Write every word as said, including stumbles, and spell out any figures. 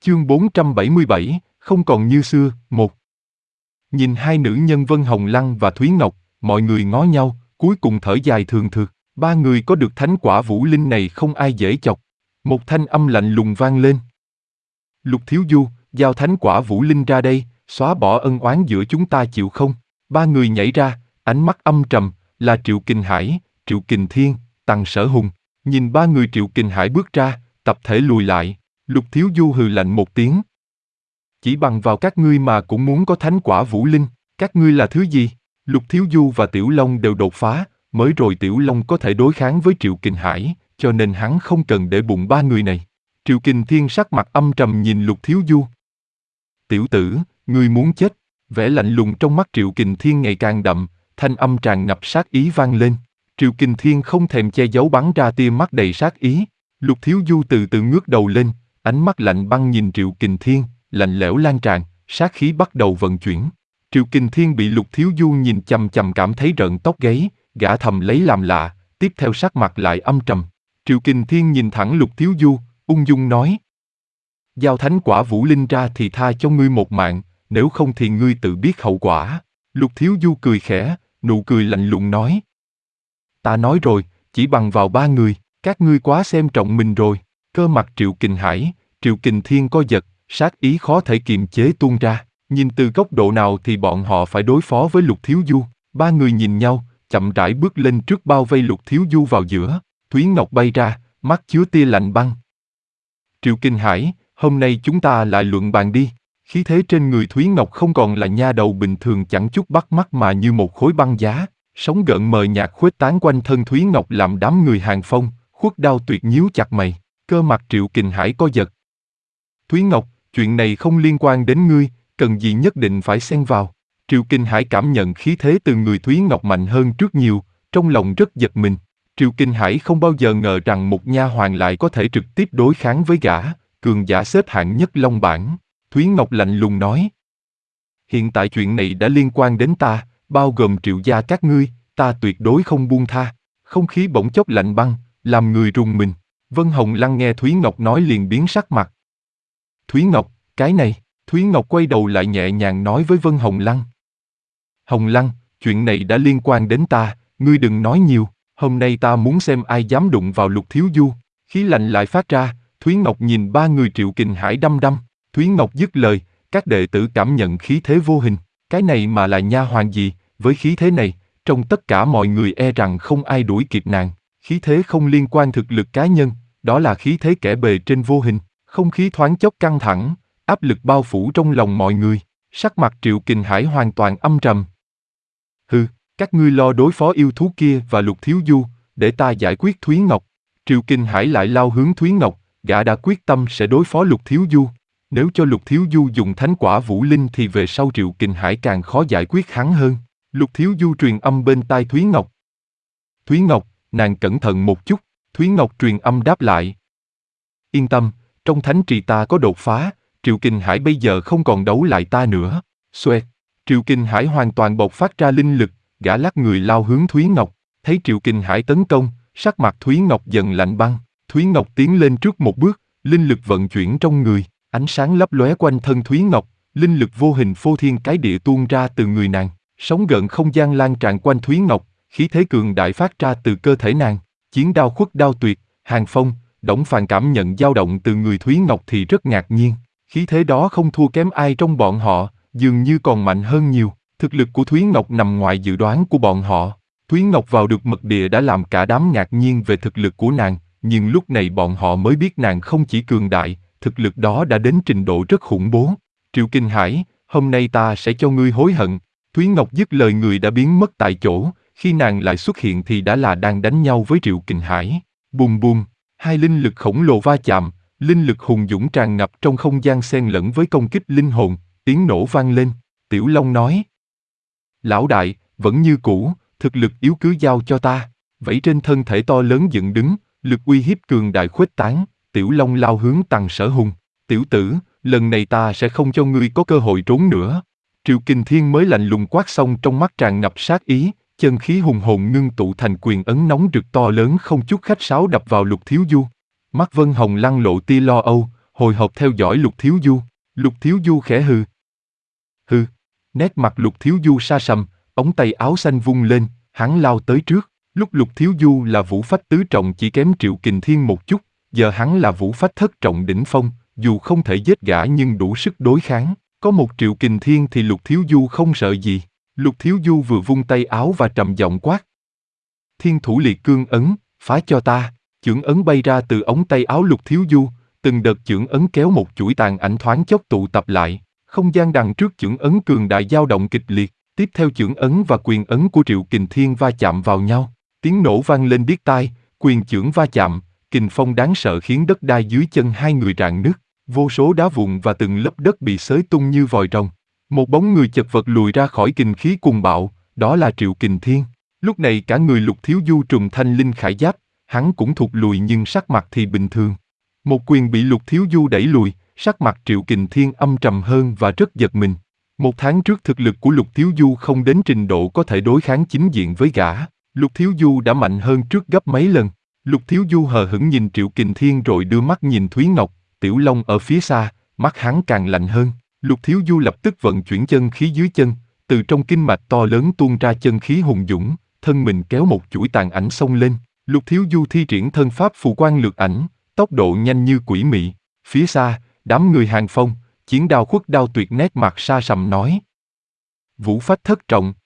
Chương bốn trăm bảy mươi bảy, không còn như xưa, một. Nhìn hai nữ nhân Vân Hồng Lăng và Thúy Ngọc, mọi người ngó nhau, cuối cùng thở dài thường thượt. Ba người có được thánh quả vũ linh này không ai dễ chọc. Một thanh âm lạnh lùng vang lên. Lục Thiếu Du, giao thánh quả vũ linh ra đây, xóa bỏ ân oán giữa chúng ta chịu không? Ba người nhảy ra, ánh mắt âm trầm, là Triệu Kình Hải, Triệu Kình Thiên, Tằng Sở Hùng. Nhìn ba người Triệu Kình Hải bước ra, tập thể lùi lại. Lục Thiếu Du hừ lạnh một tiếng. Chỉ bằng vào các ngươi mà cũng muốn có thánh quả vũ linh, các ngươi là thứ gì? Lục Thiếu Du và Tiểu Long đều đột phá, mới rồi Tiểu Long có thể đối kháng với Triệu Kình Hải, cho nên hắn không cần để bụng ba người này. Triệu Kình Thiên sắc mặt âm trầm nhìn Lục Thiếu Du. Tiểu tử, ngươi muốn chết? Vẻ lạnh lùng trong mắt Triệu Kình Thiên ngày càng đậm, thanh âm tràn ngập sát ý vang lên. Triệu Kình Thiên không thèm che giấu bắn ra tia mắt đầy sát ý. Lục Thiếu Du từ từ ngước đầu lên, ánh mắt lạnh băng nhìn Triệu Kình Thiên, lạnh lẽo lan tràn, sát khí bắt đầu vận chuyển. Triệu Kình Thiên bị Lục Thiếu Du nhìn chằm chằm cảm thấy rợn tóc gáy, gã thầm lấy làm lạ, tiếp theo sắc mặt lại âm trầm. Triệu Kình Thiên nhìn thẳng Lục Thiếu Du, ung dung nói: giao thánh quả vũ linh ra thì tha cho ngươi một mạng, nếu không thì ngươi tự biết hậu quả. Lục Thiếu Du cười khẽ, nụ cười lạnh lùng nói: ta nói rồi, chỉ bằng vào ba người, các ngươi quá xem trọng mình rồi. Cơ mặt Triệu Kình Hải, Triệu Kình Thiên co giật, sát ý khó thể kiềm chế tuôn ra. Nhìn từ góc độ nào thì bọn họ phải đối phó với Lục Thiếu Du. Ba người nhìn nhau, chậm rãi bước lên trước bao vây Lục Thiếu Du vào giữa. Thúy Ngọc bay ra, mắt chứa tia lạnh băng. Triệu Kình Hải, hôm nay chúng ta lại luận bàn đi. Khí thế trên người Thúy Ngọc không còn là nha đầu bình thường chẳng chút bắt mắt mà như một khối băng giá. Sóng gợn mờ nhạt khuếch tán quanh thân Thúy Ngọc làm đám người Hàng Phong, Khuất Đao Tuyệt nhíu chặt mày. Cơ mặt Triệu Kình Hải co giật. Thúy Ngọc, chuyện này không liên quan đến ngươi, cần gì nhất định phải xen vào. Triệu Kình Hải cảm nhận khí thế từ người Thúy Ngọc mạnh hơn trước nhiều, trong lòng rất giật mình. Triệu Kình Hải không bao giờ ngờ rằng một nha hoàn lại có thể trực tiếp đối kháng với gã, cường giả xếp hạng nhất Long bảng. Thúy Ngọc lạnh lùng nói: hiện tại chuyện này đã liên quan đến ta, bao gồm Triệu gia các ngươi, ta tuyệt đối không buông tha. Không khí bỗng chốc lạnh băng, làm người rùng mình. Vân Hồng Lăng nghe Thúy Ngọc nói liền biến sắc mặt. Thúy Ngọc, cái này, Thúy Ngọc quay đầu lại nhẹ nhàng nói với Vân Hồng Lăng. Hồng Lăng, chuyện này đã liên quan đến ta, ngươi đừng nói nhiều, hôm nay ta muốn xem ai dám đụng vào Lục Thiếu Du. Khí lạnh lại phát ra, Thúy Ngọc nhìn ba người Triệu Kình Hải đăm đăm. Thúy Ngọc dứt lời, các đệ tử cảm nhận khí thế vô hình, cái này mà là nha hoàn gì, với khí thế này, trong tất cả mọi người e rằng không ai đuổi kịp nàng. Khí thế không liên quan thực lực cá nhân, đó là khí thế kẻ bề trên vô hình. Không khí thoáng chốc căng thẳng, áp lực bao phủ trong lòng mọi người. Sắc mặt Triệu Kình Hải hoàn toàn âm trầm. Hừ, các ngươi lo đối phó yêu thú kia và Lục Thiếu Du, để ta giải quyết Thúy Ngọc. Triệu Kình Hải lại lao hướng Thúy Ngọc, gã đã quyết tâm sẽ đối phó Lục Thiếu Du. Nếu cho Lục Thiếu Du dùng thánh quả vũ linh thì về sau Triệu Kình Hải càng khó giải quyết hắn hơn. Lục Thiếu Du truyền âm bên tai Thúy Ngọc. Thúy Ngọc, nàng cẩn thận một chút. Thúy Ngọc truyền âm đáp lại. Yên tâm, trong thánh trì ta có đột phá, Triệu Kình Hải bây giờ không còn đấu lại ta nữa. Xoẹt, Triệu Kình Hải hoàn toàn bộc phát ra linh lực, gã lắc người lao hướng Thúy Ngọc. Thấy Triệu Kình Hải tấn công, sắc mặt Thúy Ngọc dần lạnh băng. Thúy Ngọc tiến lên trước một bước, linh lực vận chuyển trong người, ánh sáng lấp lóe quanh thân Thúy Ngọc, linh lực vô hình phô thiên cái địa tuôn ra từ người nàng. Sóng gợn không gian lan tràn quanh Thúy Ngọc, khí thế cường đại phát ra từ cơ thể nàng. Chiến đao Khuất Đao Tuyệt, Hàng Phong, Đổng Phàn cảm nhận dao động từ người Thúy Ngọc thì rất ngạc nhiên. Khí thế đó không thua kém ai trong bọn họ, dường như còn mạnh hơn nhiều. Thực lực của Thúy Ngọc nằm ngoài dự đoán của bọn họ. Thúy Ngọc vào được mật địa đã làm cả đám ngạc nhiên về thực lực của nàng, nhưng lúc này bọn họ mới biết nàng không chỉ cường đại, thực lực đó đã đến trình độ rất khủng bố. Triệu Kình Hải, hôm nay ta sẽ cho ngươi hối hận. Thúy Ngọc dứt lời người đã biến mất tại chỗ, khi nàng lại xuất hiện thì đã là đang đánh nhau với Triệu Kình Hải. Bùm bùm, hai linh lực khổng lồ va chạm, linh lực hùng dũng tràn ngập trong không gian xen lẫn với công kích linh hồn, tiếng nổ vang lên. Tiểu Long nói: lão đại, vẫn như cũ, thực lực yếu cứ giao cho ta. Vẫy trên thân thể to lớn dựng đứng, lực uy hiếp cường đại khuếch tán. Tiểu Long lao hướng Tằng Sở Hùng. Tiểu tử, lần này ta sẽ không cho ngươi có cơ hội trốn nữa. Triệu Kình Thiên mới lạnh lùng quát xong, trong mắt tràn ngập sát ý, chân khí hùng hồn ngưng tụ thành quyền ấn nóng rực to lớn không chút khách sáo đập vào Lục Thiếu Du. Mắt Vân Hồng Lăng lộ tia lo âu, hồi hộp theo dõi Lục Thiếu Du. Lục Thiếu Du khẽ hừ. Hừ. Nét mặt Lục Thiếu Du sa sầm, ống tay áo xanh vung lên, hắn lao tới trước. Lúc Lục Thiếu Du là vũ phách tứ trọng chỉ kém Triệu Kình Thiên một chút, giờ hắn là vũ phách thất trọng đỉnh phong, dù không thể giết gã nhưng đủ sức đối kháng. Có một Triệu Kình Thiên thì Lục Thiếu Du không sợ gì. Lục Thiếu Du vừa vung tay áo và trầm giọng quát. Thiên thủ liệt cương ấn, phá cho ta. Chưởng ấn bay ra từ ống tay áo Lục Thiếu Du, từng đợt chưởng ấn kéo một chuỗi tàn ảnh thoáng chốc tụ tập lại. Không gian đằng trước chưởng ấn cường đại dao động kịch liệt, tiếp theo chưởng ấn và quyền ấn của Triệu Kình Thiên va chạm vào nhau. Tiếng nổ vang lên điếc tai, quyền chưởng va chạm, kình phong đáng sợ khiến đất đai dưới chân hai người rạn nứt. Vô số đá vụn và từng lớp đất bị xới tung như vòi rồng. Một bóng người chật vật lùi ra khỏi kình khí cuồng bạo, đó là Triệu Kình Thiên. Lúc này cả người Lục Thiếu Du trùng thanh linh khải giáp, hắn cũng thụt lùi nhưng sắc mặt thì bình thường. Một quyền bị Lục Thiếu Du đẩy lùi, sắc mặt Triệu Kình Thiên âm trầm hơn và rất giật mình. Một tháng trước thực lực của Lục Thiếu Du không đến trình độ có thể đối kháng chính diện với gã. Lục Thiếu Du đã mạnh hơn trước gấp mấy lần. Lục Thiếu Du hờ hững nhìn Triệu Kình Thiên rồi đưa mắt nhìn Thúy Ngọc, Tiểu Long ở phía xa, mắt hắn càng lạnh hơn. Lục Thiếu Du lập tức vận chuyển chân khí dưới chân, từ trong kinh mạch to lớn tuôn ra chân khí hùng dũng, thân mình kéo một chuỗi tàn ảnh xông lên. Lục Thiếu Du thi triển thân pháp phù quang lược ảnh, tốc độ nhanh như quỷ mị. Phía xa, đám người Hàng Phong, chiến đao khuất đao tuyệt nét mặt sa sầm nói. Vũ phách thất trọng,